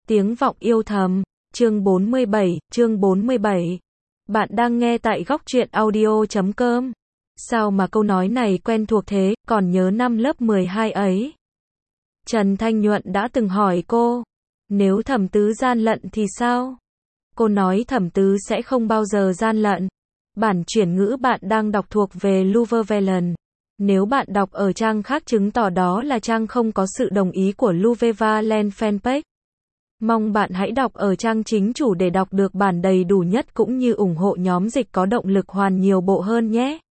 Tiếng vọng yêu thầm, chương 47. Bạn đang nghe tại góc truyện audio.com. Sao mà câu nói này quen thuộc thế, còn nhớ năm lớp 12 ấy. Trần Thanh Nhuận đã từng hỏi cô, nếu Thẩm Tứ gian lận thì sao? Cô nói Thẩm Tứ sẽ không bao giờ gian lận. Bản chuyển ngữ bạn đang đọc thuộc về Luvevelen. Nếu bạn đọc ở trang khác chứng tỏ đó là trang không có sự đồng ý của Luvevelen fanpage. Mong bạn hãy đọc ở trang chính chủ để đọc được bản đầy đủ nhất cũng như ủng hộ nhóm dịch có động lực hoàn nhiều bộ hơn nhé.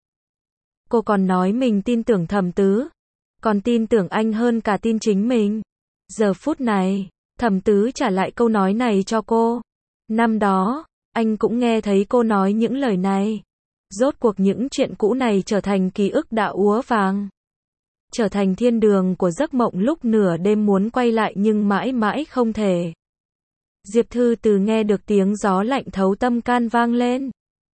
Cô còn nói mình tin tưởng Thẩm Tứ, còn tin tưởng anh hơn cả tin chính mình. Giờ phút này, Thẩm Tứ trả lại câu nói này cho cô. Năm đó, anh cũng nghe thấy cô nói những lời này. Rốt cuộc những chuyện cũ này trở thành ký ức đã úa vàng. Trở thành thiên đường của giấc mộng lúc nửa đêm muốn quay lại nhưng mãi mãi không thể. Diệp Thư Từ nghe được tiếng gió lạnh thấu tâm can vang lên.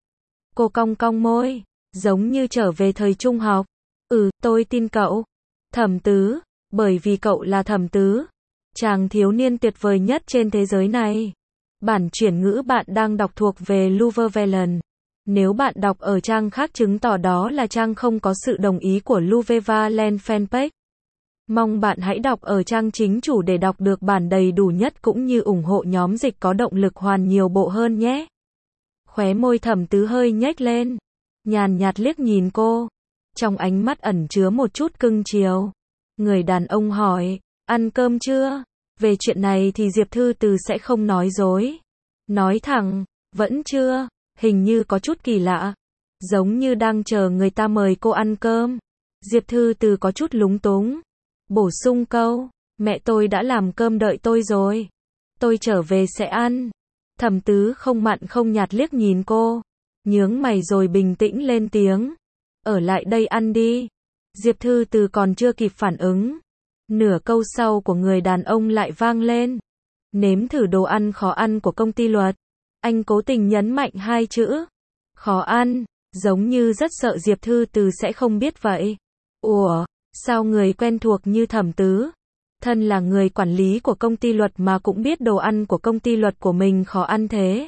Cô cong cong môi, giống như trở về thời trung học. Tôi tin cậu. Thẩm Tứ, bởi vì cậu là Thẩm Tứ, chàng thiếu niên tuyệt vời nhất trên thế giới này. Bản chuyển ngữ bạn đang đọc thuộc về Luvevelen. Nếu bạn đọc ở trang khác chứng tỏ đó là trang không có sự đồng ý của Luvevelen fanpage. Mong bạn hãy đọc ở trang chính chủ để đọc được bản đầy đủ nhất cũng như ủng hộ nhóm dịch có động lực hoàn nhiều bộ hơn nhé. Khóe môi Thẩm Tứ hơi nhếch lên, nhàn nhạt liếc nhìn cô, trong ánh mắt ẩn chứa một chút cưng chiều. Người đàn ông hỏi, ăn cơm chưa? Về chuyện này thì Diệp Thư Từ sẽ không nói dối. Nói thẳng, vẫn chưa, hình như có chút kỳ lạ. Giống như đang chờ người ta mời cô ăn cơm. Diệp Thư Từ có chút lúng túng. Bổ sung câu, mẹ tôi đã làm cơm đợi tôi rồi. Tôi trở về sẽ ăn. Thẩm Tứ không mặn không nhạt liếc nhìn cô, nhướng mày rồi bình tĩnh lên tiếng. Ở lại đây ăn đi. Diệp Thư Từ còn chưa kịp phản ứng. Nửa câu sau của người đàn ông lại vang lên. Nếm thử đồ ăn khó ăn của công ty luật. Anh cố tình nhấn mạnh hai chữ. Khó ăn, giống như rất sợ Diệp Thư Từ sẽ không biết vậy. Ủa, sao người quen thuộc như Thẩm Tứ, thân là người quản lý của công ty luật mà cũng biết đồ ăn của công ty luật của mình khó ăn thế?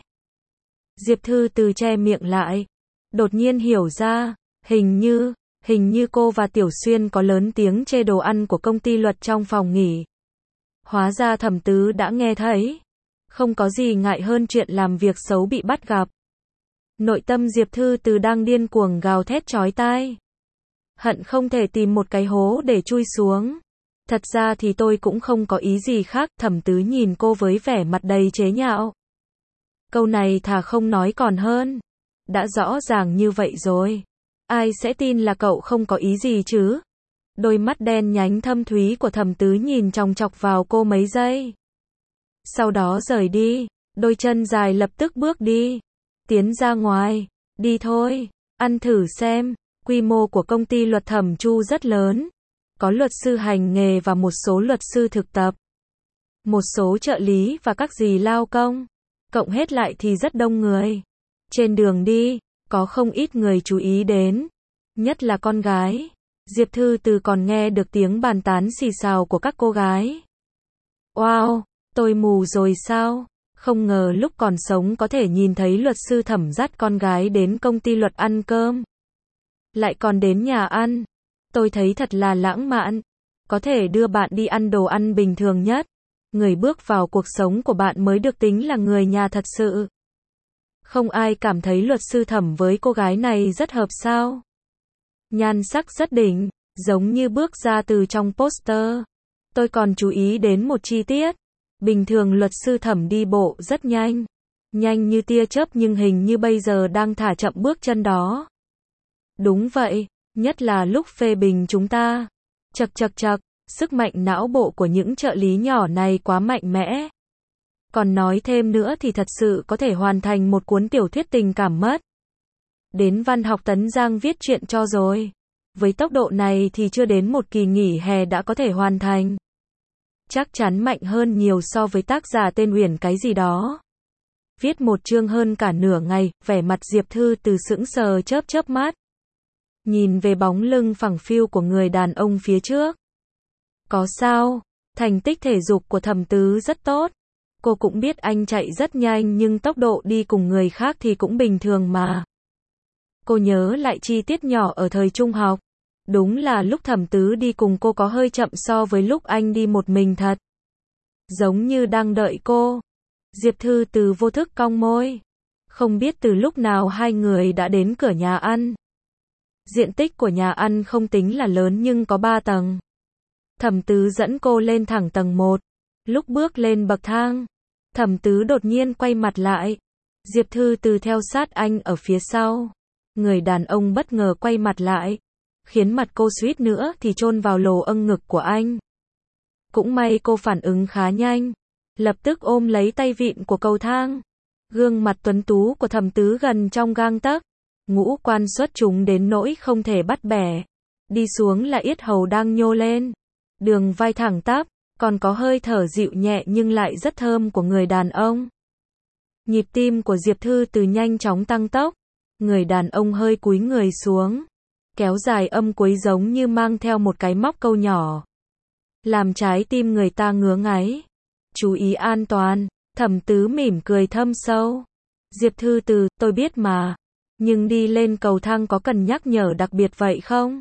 Diệp Thư Từ che miệng lại, đột nhiên hiểu ra, hình như cô và Tiểu Xuyên có lớn tiếng chê đồ ăn của công ty luật trong phòng nghỉ. Hóa ra Thẩm Tứ đã nghe thấy. Không có gì ngại hơn chuyện làm việc xấu bị bắt gặp. Nội tâm Diệp Thư Từ đang điên cuồng gào thét chói tai. Hận không thể tìm một cái hố để chui xuống. Thật ra thì tôi cũng không có ý gì khác. Thẩm Tứ nhìn cô với vẻ mặt đầy chế nhạo. Câu này thà không nói còn hơn. Đã rõ ràng như vậy rồi, ai sẽ tin là cậu không có ý gì chứ? Đôi mắt đen nhánh thâm thúy của Thẩm Tứ nhìn chòng chọc vào cô mấy giây. Sau đó rời đi, đôi chân dài lập tức bước đi. Tiến ra ngoài, đi thôi, ăn thử xem. Quy mô của công ty luật Thẩm Chu rất lớn. Có luật sư hành nghề và một số luật sư thực tập. Một số trợ lý và các dì lao công. Cộng hết lại thì rất đông người. Trên đường đi, có không ít người chú ý đến. Nhất là con gái. Diệp Thư Từ còn nghe được tiếng bàn tán xì xào của các cô gái. Wow, tôi mù rồi sao? Không ngờ lúc còn sống có thể nhìn thấy luật sư Thẩm dắt con gái đến công ty luật ăn cơm. Lại còn đến nhà ăn. Tôi thấy thật là lãng mạn. Có thể đưa bạn đi ăn đồ ăn bình thường nhất. Người bước vào cuộc sống của bạn mới được tính là người nhà thật sự. Không ai cảm thấy luật sư Thẩm với cô gái này rất hợp sao? Nhan sắc rất đỉnh, giống như bước ra từ trong poster. Tôi còn chú ý đến một chi tiết. Bình thường luật sư Thẩm đi bộ rất nhanh. Nhanh như tia chớp nhưng hình như bây giờ đang thả chậm bước chân đó. Đúng vậy, nhất là lúc phê bình chúng ta. Chậc, sức mạnh não bộ của những trợ lý nhỏ này quá mạnh mẽ. Còn nói thêm nữa thì thật sự có thể hoàn thành một cuốn tiểu thuyết tình cảm mất. Đến văn học Tấn Giang viết truyện cho rồi. Với tốc độ này thì chưa đến một kỳ nghỉ hè đã có thể hoàn thành. Chắc chắn mạnh hơn nhiều so với tác giả tên Uyển cái gì đó. Viết một chương hơn cả nửa ngày, vẻ mặt Diệp Thư Từ sững sờ chớp mắt. Nhìn về bóng lưng phẳng phiu của người đàn ông phía trước. Có sao? Thành tích thể dục của Thẩm Tứ rất tốt. Cô cũng biết anh chạy rất nhanh nhưng tốc độ đi cùng người khác thì cũng bình thường mà. Cô nhớ lại chi tiết nhỏ ở thời trung học. Đúng là lúc Thẩm Tứ đi cùng cô có hơi chậm so với lúc anh đi một mình thật. Giống như đang đợi cô. Diệp Thư Từ vô thức cong môi. Không biết từ lúc nào hai người đã đến cửa nhà ăn. Diện tích của nhà ăn không tính là lớn nhưng có 3 tầng. Thẩm Tứ dẫn cô lên thẳng tầng 1. Lúc bước lên bậc thang, Thẩm Tứ đột nhiên quay mặt lại. Diệp Thư Từ theo sát anh ở phía sau. Người đàn ông bất ngờ quay mặt lại, khiến mặt cô suýt nữa thì chôn vào lồ âng ngực của anh. Cũng may cô phản ứng khá nhanh, lập tức ôm lấy tay vịn của cầu thang. Gương mặt tuấn tú của Thẩm Tứ gần trong gang tấc, ngũ quan xuất chúng đến nỗi không thể bắt bẻ. Đi xuống là yết hầu đang nhô lên, đường vai thẳng tắp, còn có hơi thở dịu nhẹ nhưng lại rất thơm của người đàn ông. Nhịp tim của Diệp Thư Từ nhanh chóng tăng tốc, người đàn ông hơi cúi người xuống, kéo dài âm cuối giống như mang theo một cái móc câu nhỏ, làm trái tim người ta ngứa ngáy. Chú ý an toàn. Thẩm Tứ mỉm cười thâm sâu. Diệp Thư Từ, tôi biết mà, nhưng đi lên cầu thang có cần nhắc nhở đặc biệt vậy không?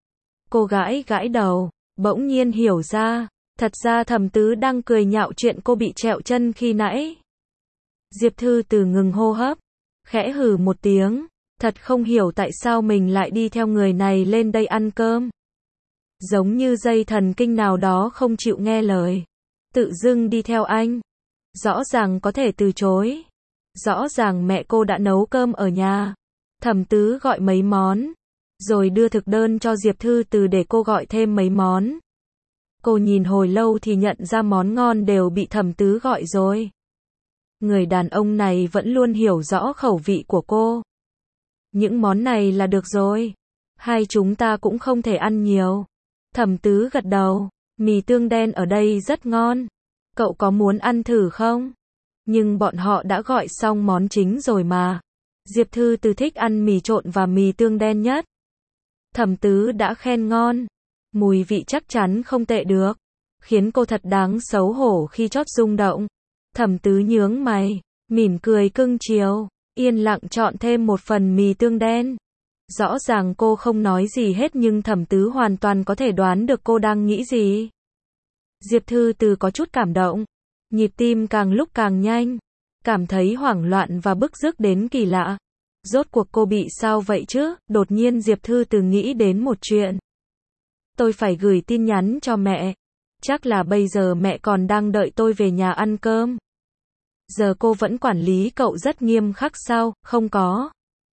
Cô gãi gãi đầu, bỗng nhiên hiểu ra, thật ra Thẩm Tứ đang cười nhạo chuyện cô bị trẹo chân khi nãy. Diệp Thư Từ ngừng hô hấp, khẽ hừ một tiếng, thật không hiểu tại sao mình lại đi theo người này lên đây ăn cơm. Giống như dây thần kinh nào đó không chịu nghe lời, tự dưng đi theo anh. Rõ ràng có thể từ chối. Rõ ràng mẹ cô đã nấu cơm ở nhà. Thẩm Tứ gọi mấy món, rồi đưa thực đơn cho Diệp Thư Từ để cô gọi thêm mấy món. Cô nhìn hồi lâu thì nhận ra món ngon đều bị Thẩm Tứ gọi rồi. Người đàn ông này vẫn luôn hiểu rõ khẩu vị của cô. Những món này là được rồi. Hai chúng ta cũng không thể ăn nhiều. Thẩm Tứ gật đầu. Mì tương đen ở đây rất ngon. Cậu có muốn ăn thử không? Nhưng bọn họ đã gọi xong món chính rồi mà. Diệp Thư Từ thích ăn mì trộn và mì tương đen nhất. Thẩm Tứ đã khen ngon. Mùi vị chắc chắn không tệ được. Khiến cô thật đáng xấu hổ khi chót rung động. Thẩm Tứ nhướng mày, mỉm cười cưng chiều, yên lặng chọn thêm một phần mì tương đen. Rõ ràng cô không nói gì hết nhưng Thẩm Tứ hoàn toàn có thể đoán được cô đang nghĩ gì. Diệp Thư Từ có chút cảm động, nhịp tim càng lúc càng nhanh, cảm thấy hoảng loạn và bức rứt đến kỳ lạ. Rốt cuộc cô bị sao vậy chứ? Đột nhiên Diệp Thư Từ nghĩ đến một chuyện. Tôi phải gửi tin nhắn cho mẹ. Chắc là bây giờ mẹ còn đang đợi tôi về nhà ăn cơm. Giờ cô vẫn quản lý cậu rất nghiêm khắc sao? Không có.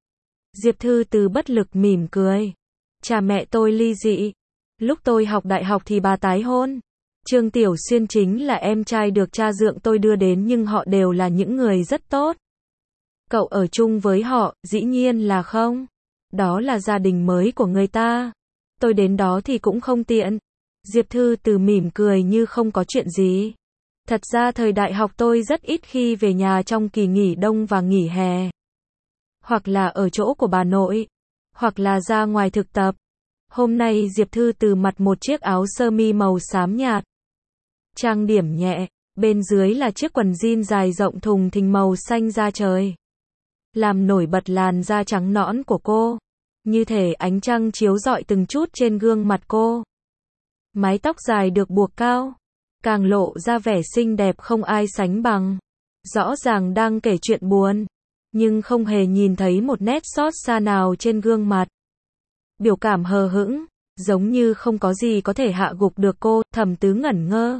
Diệp Thư Từ bất lực mỉm cười. Cha mẹ tôi ly dị. Lúc tôi học đại học thì bà tái hôn. Trương Tiểu Xuyên chính là em trai được cha dượng tôi đưa đến nhưng họ đều là những người rất tốt. Cậu ở chung với họ, dĩ nhiên là không. Đó là gia đình mới của người ta. Tôi đến đó thì cũng không tiện. Diệp Thư Từ mỉm cười như không có chuyện gì. Thật ra thời đại học tôi rất ít khi về nhà trong kỳ nghỉ đông và nghỉ hè. Hoặc là ở chỗ của bà nội, hoặc là ra ngoài thực tập. Hôm nay Diệp Thư Từ mặc một chiếc áo sơ mi màu xám nhạt. Trang điểm nhẹ, bên dưới là chiếc quần jean dài rộng thùng thình màu xanh da trời. Làm nổi bật làn da trắng nõn của cô. Như thể ánh trăng chiếu rọi từng chút trên gương mặt cô. Mái tóc dài được buộc cao, càng lộ ra vẻ xinh đẹp không ai sánh bằng. Rõ ràng đang kể chuyện buồn, nhưng không hề nhìn thấy một nét xót xa nào trên gương mặt. Biểu cảm hờ hững, giống như không có gì có thể hạ gục được cô. Thẩm Tứ ngẩn ngơ.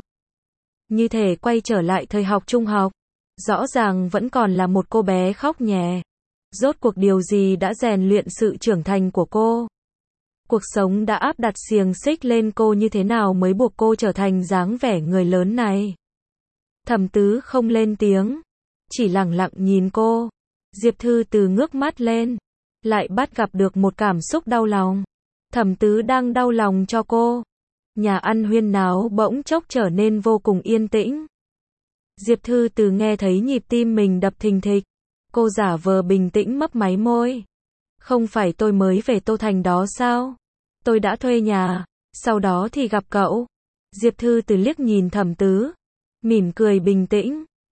Như thể quay trở lại thời học trung học. Rõ ràng vẫn còn là một cô bé khóc nhè. Rốt cuộc điều gì đã rèn luyện sự trưởng thành của cô? Cuộc sống đã áp đặt xiềng xích lên cô như thế nào mới buộc cô trở thành dáng vẻ người lớn này? Thẩm Tứ không lên tiếng, chỉ lặng lặng nhìn cô. Diệp Thư Từ ngước mắt lên, lại bắt gặp được một cảm xúc đau lòng. Thẩm Tứ đang đau lòng cho cô. Nhà ăn huyên náo bỗng chốc trở nên vô cùng yên tĩnh. Diệp Thư Từ nghe thấy nhịp tim mình đập thình thịch. Cô giả vờ bình tĩnh mấp máy môi. Không phải tôi mới về Tô Thành đó sao? Tôi đã thuê nhà, sau đó thì gặp cậu. Diệp Thư Từ liếc nhìn Thẩm Tứ, mỉm cười bình tĩnh.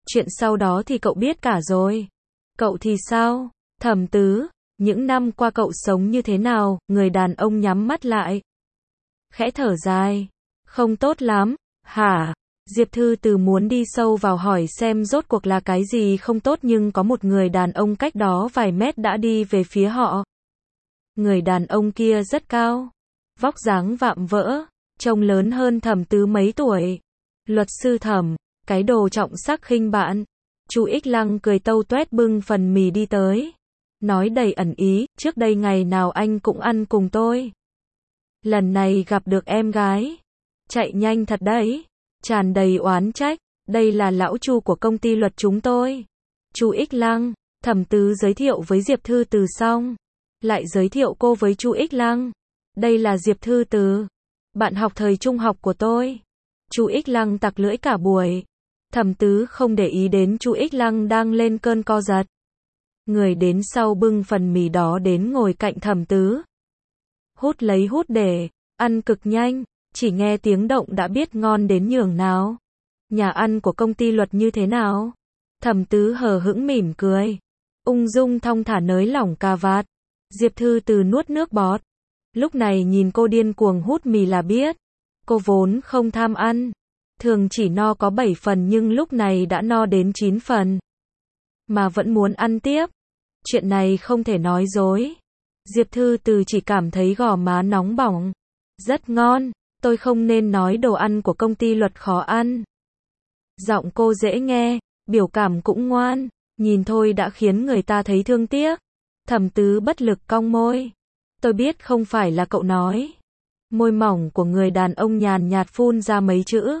Chuyện sau đó thì cậu biết cả rồi. Cậu thì sao? Thẩm Tứ, những năm qua cậu sống như thế nào? Người đàn ông nhắm mắt lại. Khẽ thở dài. Không tốt lắm, hả? Diệp Thư Từ muốn đi sâu vào hỏi xem rốt cuộc là cái gì không tốt, nhưng có một người đàn ông cách đó vài mét đã đi về phía họ. Người đàn ông kia rất cao, vóc dáng vạm vỡ, trông lớn hơn Thẩm Tứ mấy tuổi. Luật sư Thẩm, cái đồ trọng sắc khinh bạn. Chu Ích Lăng cười tâu tuét bưng phần mì đi tới. Nói đầy ẩn ý, trước đây ngày nào anh cũng ăn cùng tôi. Lần này gặp được em gái. Chạy nhanh thật đấy. Tràn đầy oán trách. Đây là lão Chu của công ty luật chúng tôi. Chu Ích Lăng, Thẩm Tứ giới thiệu với Diệp Thư Từ xong. Lại giới thiệu cô với Chu Ích Lăng. Đây là Diệp Thư Từ, bạn học thời trung học của tôi. Chu Ích Lăng tặc lưỡi cả buổi. Thẩm Tứ không để ý đến Chu Ích Lăng đang lên cơn co giật. Người đến sau bưng phần mì đó đến ngồi cạnh Thẩm Tứ. Hút lấy hút để, ăn cực nhanh, chỉ nghe tiếng động đã biết ngon đến nhường nào. Nhà ăn của công ty luật như thế nào? Thẩm Tứ hờ hững mỉm cười, ung dung thong thả nới lỏng cà vạt. Diệp Thư Từ nuốt nước bọt. Lúc này nhìn cô điên cuồng hút mì là biết. Cô vốn không tham ăn. Thường chỉ no có 7 phần nhưng lúc này đã no đến 9 phần. Mà vẫn muốn ăn tiếp. Chuyện này không thể nói dối. Diệp Thư Từ chỉ cảm thấy gò má nóng bỏng. Rất ngon, tôi không nên nói đồ ăn của công ty luật khó ăn. Giọng cô dễ nghe, biểu cảm cũng ngoan, nhìn thôi đã khiến người ta thấy thương tiếc. Thẩm Tứ bất lực cong môi. Tôi biết không phải là cậu nói. Môi mỏng của người đàn ông nhàn nhạt phun ra mấy chữ.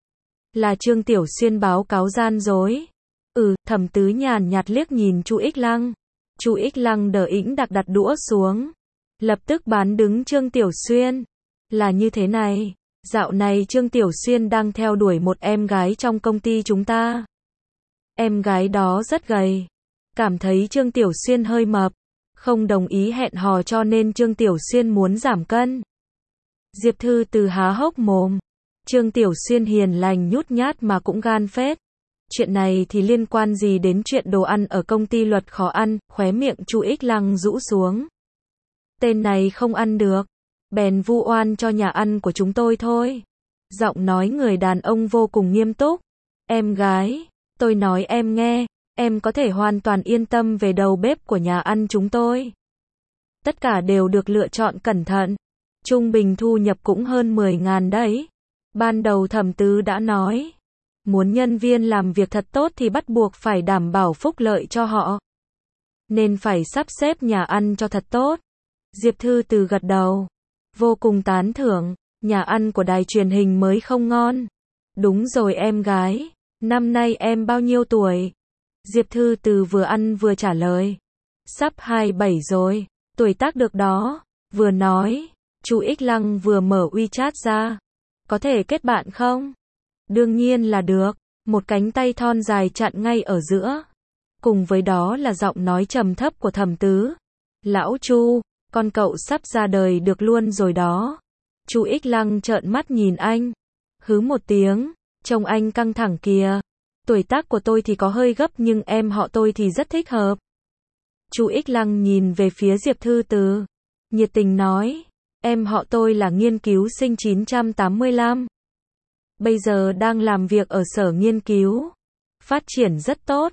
Là Trương Tiểu Xuyên báo cáo gian dối. Thẩm Tứ nhàn nhạt liếc nhìn Chu Ích Lăng. Chu Ích Lăng đờ ĩnh đặt đũa xuống. Lập tức bán đứng Trương Tiểu Xuyên. Là như thế này. Dạo này Trương Tiểu Xuyên đang theo đuổi một em gái trong công ty chúng ta. Em gái đó rất gầy. Cảm thấy Trương Tiểu Xuyên hơi mập. Không đồng ý hẹn hò cho nên Trương Tiểu Xuyên muốn giảm cân. Diệp Thư Từ há hốc mồm. Trương Tiểu Xuyên hiền lành nhút nhát mà cũng gan phết. Chuyện này thì liên quan gì đến chuyện đồ ăn ở công ty luật khó ăn? Khóe miệng Chu Ích Lăng rũ xuống. Tên này không ăn được. Bèn vu oan cho nhà ăn của chúng tôi thôi. Giọng nói người đàn ông vô cùng nghiêm túc. Em gái, tôi nói em nghe. Em có thể hoàn toàn yên tâm về đầu bếp của nhà ăn chúng tôi. Tất cả đều được lựa chọn cẩn thận. Trung bình thu nhập cũng hơn 10.000 đấy. Ban đầu Thẩm Tứ đã nói. Muốn nhân viên làm việc thật tốt thì bắt buộc phải đảm bảo phúc lợi cho họ. Nên phải sắp xếp nhà ăn cho thật tốt. Diệp Thư Từ gật đầu. Vô cùng tán thưởng. Nhà ăn của đài truyền hình mới không ngon. Đúng rồi em gái. Năm nay em bao nhiêu tuổi? Diệp Thư Từ vừa ăn vừa trả lời. Sắp 27 rồi. Tuổi tác được đó. Vừa nói. Chu Ích Lăng vừa mở WeChat ra. Có thể kết bạn không? Đương nhiên là được. Một cánh tay thon dài chặn ngay ở giữa. Cùng với đó là giọng nói trầm thấp của Thẩm Tứ. Lão Chu, con cậu sắp ra đời được luôn rồi đó. Chu Ích Lăng trợn mắt nhìn anh. Hứ một tiếng. Trông anh căng thẳng kìa. Tuổi tác của tôi thì có hơi gấp nhưng em họ tôi thì rất thích hợp. Chu Ích Lăng nhìn về phía Diệp Thư Từ. Nhiệt tình nói. Em họ tôi là nghiên cứu sinh 985. Bây giờ đang làm việc ở sở nghiên cứu. Phát triển rất tốt.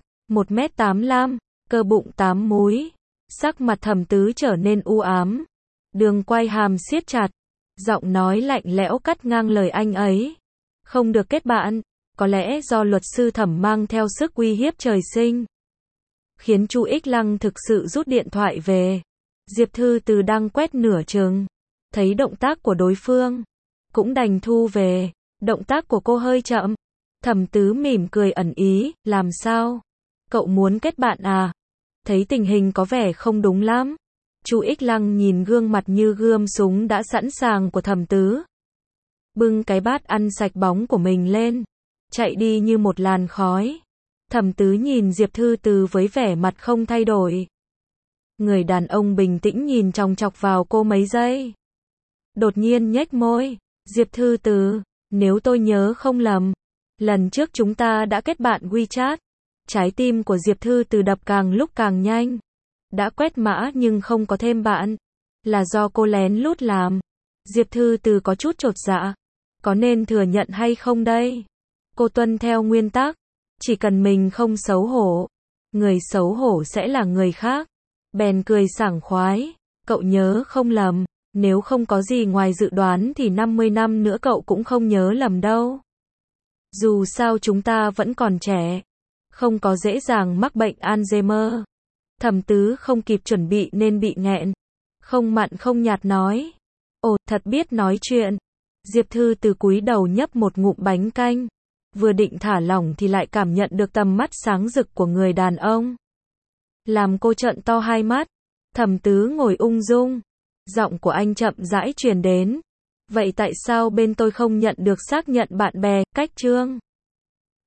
1m85. Cơ bụng 8 múi. Sắc mặt Thẩm Tứ trở nên u ám. Đường quai hàm siết chặt. Giọng nói lạnh lẽo cắt ngang lời anh ấy. Không được kết bạn. Có lẽ do luật sư Thẩm mang theo sức uy hiếp trời sinh. Khiến Chu Ích Lăng thực sự rút điện thoại về. Diệp Thư Từ đang quét nửa chừng. Thấy động tác của đối phương. Cũng đành thu về. Động tác của cô hơi chậm. Thẩm Tứ mỉm cười ẩn ý. Làm sao? Cậu muốn kết bạn à? Thấy tình hình có vẻ không đúng lắm. Chu Ích Lăng nhìn gương mặt như gươm súng đã sẵn sàng của Thẩm Tứ. Bưng cái bát ăn sạch bóng của mình lên. Chạy đi như một làn khói. Thẩm Tứ nhìn Diệp Thư Từ với vẻ mặt không thay đổi. Người đàn ông bình tĩnh nhìn chòng chọc vào cô mấy giây. Đột nhiên nhếch môi. Diệp Thư Từ, nếu tôi nhớ không lầm, Lần trước chúng ta đã kết bạn WeChat. Trái tim của Diệp Thư Từ đập càng lúc càng nhanh. Đã quét mã nhưng không có thêm bạn. Là do cô lén lút làm. Diệp Thư Từ có chút chột dạ. Có nên thừa nhận hay không đây? Cô tuân theo nguyên tắc. Chỉ cần mình không xấu hổ. Người xấu hổ sẽ là người khác. Bèn cười sảng khoái. Cậu nhớ không lầm. Nếu không có gì ngoài dự đoán thì 50 năm nữa cậu cũng không nhớ lầm đâu. Dù sao chúng ta vẫn còn trẻ. Không có dễ dàng mắc bệnh Alzheimer. Thẩm Tứ không kịp chuẩn bị nên bị nghẹn. Không mặn không nhạt nói. Ồ, thật biết nói chuyện. Diệp Thư Từ cúi đầu nhấp một ngụm bánh canh. Vừa định thả lỏng thì lại cảm nhận được tầm mắt sáng rực của người đàn ông. Làm cô trợn to hai mắt. Thẩm Tứ ngồi ung dung. Giọng của anh chậm rãi truyền đến. Vậy tại sao bên tôi không nhận được xác nhận bạn bè, cách trương?